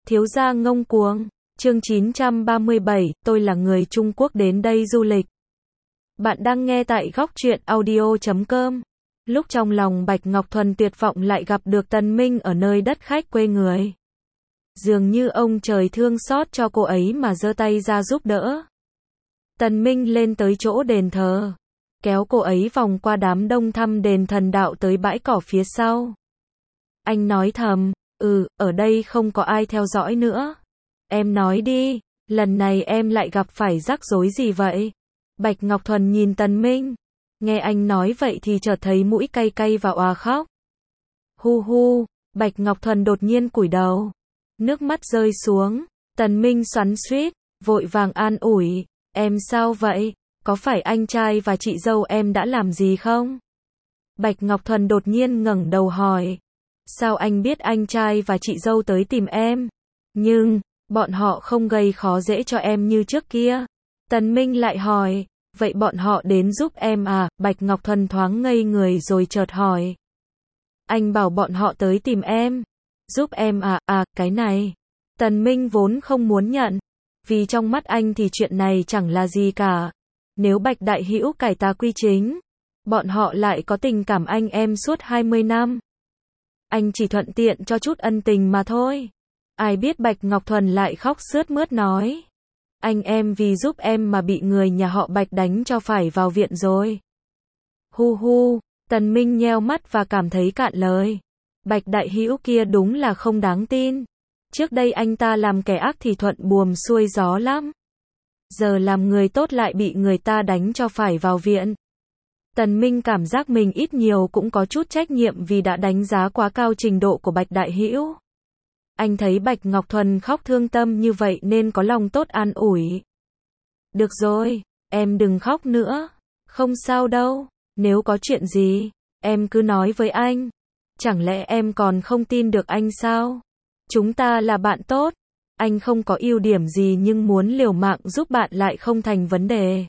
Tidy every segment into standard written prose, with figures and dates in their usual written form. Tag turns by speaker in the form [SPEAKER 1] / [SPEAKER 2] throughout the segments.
[SPEAKER 1] Thiếu gia ngông cuồng. Chương 937, tôi là người Trung Quốc đến đây du lịch. Bạn đang nghe tại góc truyện audio.com. Lúc trong lòng Bạch Ngọc Thuần tuyệt vọng lại gặp được Tần Minh ở nơi đất khách quê người. Dường như ông trời thương xót cho cô ấy mà giơ tay ra giúp đỡ. Tần Minh lên tới chỗ đền thờ, kéo cô ấy vòng qua đám đông thăm đền thần đạo tới bãi cỏ phía sau. Anh nói thầm, ở đây không có ai theo dõi nữa. Em nói đi, lần này em lại gặp phải rắc rối gì vậy? Bạch Ngọc Thuần nhìn Tần Minh, nghe anh nói vậy thì chợt thấy mũi cay cay và òa khóc. Hu hu, Bạch Ngọc Thuần đột nhiên cúi đầu, nước mắt rơi xuống. Tần Minh xoắn xuýt, vội vàng an ủi, em sao vậy? Có phải anh trai và chị dâu em đã làm gì không? Bạch Ngọc Thuần đột nhiên ngẩng đầu hỏi, sao anh biết anh trai và chị dâu tới tìm em? Nhưng, bọn họ không gây khó dễ cho em như trước kia. Tần Minh lại hỏi, vậy bọn họ đến giúp em à? Bạch Ngọc Thuần thoáng ngây người rồi chợt hỏi. Anh bảo bọn họ tới tìm em. Giúp em à? Cái này. Tần Minh vốn không muốn nhận. Vì trong mắt anh thì chuyện này chẳng là gì cả. Nếu Bạch Đại Hữu cải tà quy chính, bọn họ lại có tình cảm anh em suốt 20 năm. Anh chỉ thuận tiện cho chút ân tình mà thôi. Ai biết Bạch Ngọc Thuần lại khóc sướt mướt nói. Anh em vì giúp em mà bị người nhà họ Bạch đánh cho phải vào viện rồi. Hu hu, Tần Minh nheo mắt và cảm thấy cạn lời. Bạch Đại Hữu kia đúng là không đáng tin. Trước đây anh ta làm kẻ ác thì thuận buồm xuôi gió lắm. Giờ làm người tốt lại bị người ta đánh cho phải vào viện. Tần Minh cảm giác mình ít nhiều cũng có chút trách nhiệm vì đã đánh giá quá cao trình độ của Bạch Đại Hữu. Anh thấy Bạch Ngọc Thuần khóc thương tâm như vậy nên có lòng tốt an ủi. Được rồi, em đừng khóc nữa. Không sao đâu, nếu có chuyện gì, em cứ nói với anh. Chẳng lẽ em còn không tin được anh sao? Chúng ta là bạn tốt. Anh không có ưu điểm gì nhưng muốn liều mạng giúp bạn lại không thành vấn đề.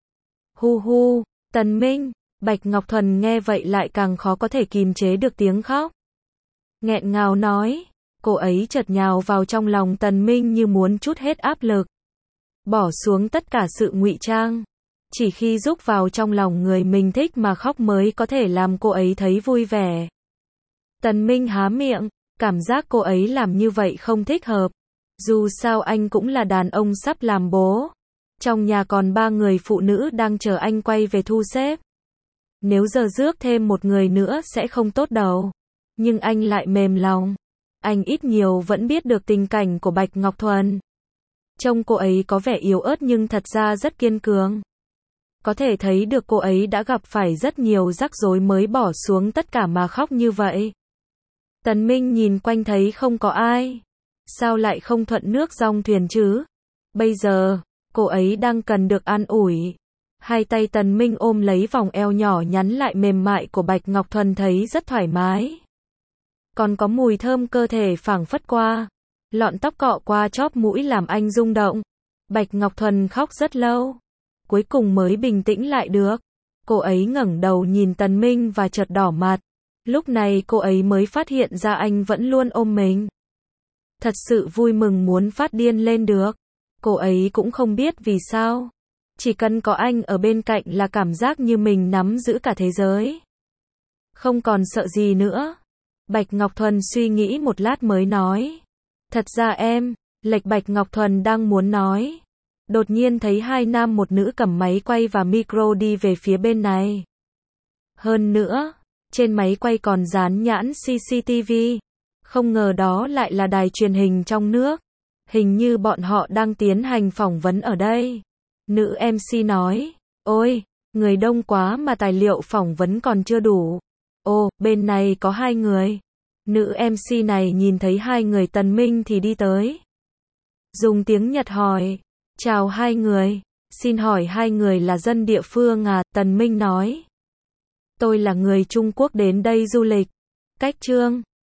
[SPEAKER 1] Hu hu, Tần Minh, Bạch Ngọc Thuần nghe vậy lại càng khó có thể kìm chế được tiếng khóc. Nghẹn ngào nói, cô ấy chợt nhào vào trong lòng Tần Minh như muốn trút hết áp lực. Bỏ xuống tất cả sự ngụy trang. Chỉ khi rúc vào trong lòng người mình thích mà khóc mới có thể làm cô ấy thấy vui vẻ. Tần Minh há miệng, cảm giác cô ấy làm như vậy không thích hợp. Dù sao anh cũng là đàn ông sắp làm bố. Trong nhà còn 3 người phụ nữ đang chờ anh quay về thu xếp. Nếu giờ rước thêm một người nữa sẽ không tốt đâu. Nhưng anh lại mềm lòng. Anh ít nhiều vẫn biết được tình cảnh của Bạch Ngọc Thuần. Trông cô ấy có vẻ yếu ớt nhưng thật ra rất kiên cường. Có thể thấy được cô ấy đã gặp phải rất nhiều rắc rối mới bỏ xuống tất cả mà khóc như vậy. Tần Minh nhìn quanh thấy không có ai. Sao lại không thuận nước dòng thuyền chứ? Bây giờ, cô ấy đang cần được an ủi. Hai tay Tần Minh ôm lấy vòng eo nhỏ nhắn lại mềm mại của Bạch Ngọc Thuần thấy rất thoải mái. Còn có mùi thơm cơ thể phảng phất qua. Lọn tóc cọ qua chóp mũi làm anh rung động. Bạch Ngọc Thuần khóc rất lâu. Cuối cùng mới bình tĩnh lại được. Cô ấy ngẩng đầu nhìn Tần Minh và chợt đỏ mặt. Lúc này cô ấy mới phát hiện ra anh vẫn luôn ôm mình. Thật sự vui mừng muốn phát điên lên được. Cô ấy cũng không biết vì sao. Chỉ cần có anh ở bên cạnh là cảm giác như mình nắm giữ cả thế giới. Không còn sợ gì nữa. Bạch Ngọc Thuần suy nghĩ một lát mới nói. Thật ra em, Bạch Ngọc Thuần đang muốn nói. Đột nhiên thấy hai nam một nữ cầm máy quay và micro đi về phía bên này. Hơn nữa, trên máy quay còn dán nhãn CCTV. Không ngờ đó lại là đài truyền hình trong nước. Hình như bọn họ đang tiến hành phỏng vấn ở đây. Nữ MC nói, ôi, người đông quá mà tài liệu phỏng vấn còn chưa đủ. Ồ, bên này có 2 người. Nữ MC này nhìn thấy 2 người Tần Minh thì đi tới. Dùng tiếng Nhật hỏi, chào 2 người, xin hỏi 2 người là dân địa phương à? Tần Minh nói, tôi là người Trung Quốc đến đây du lịch. Cách chương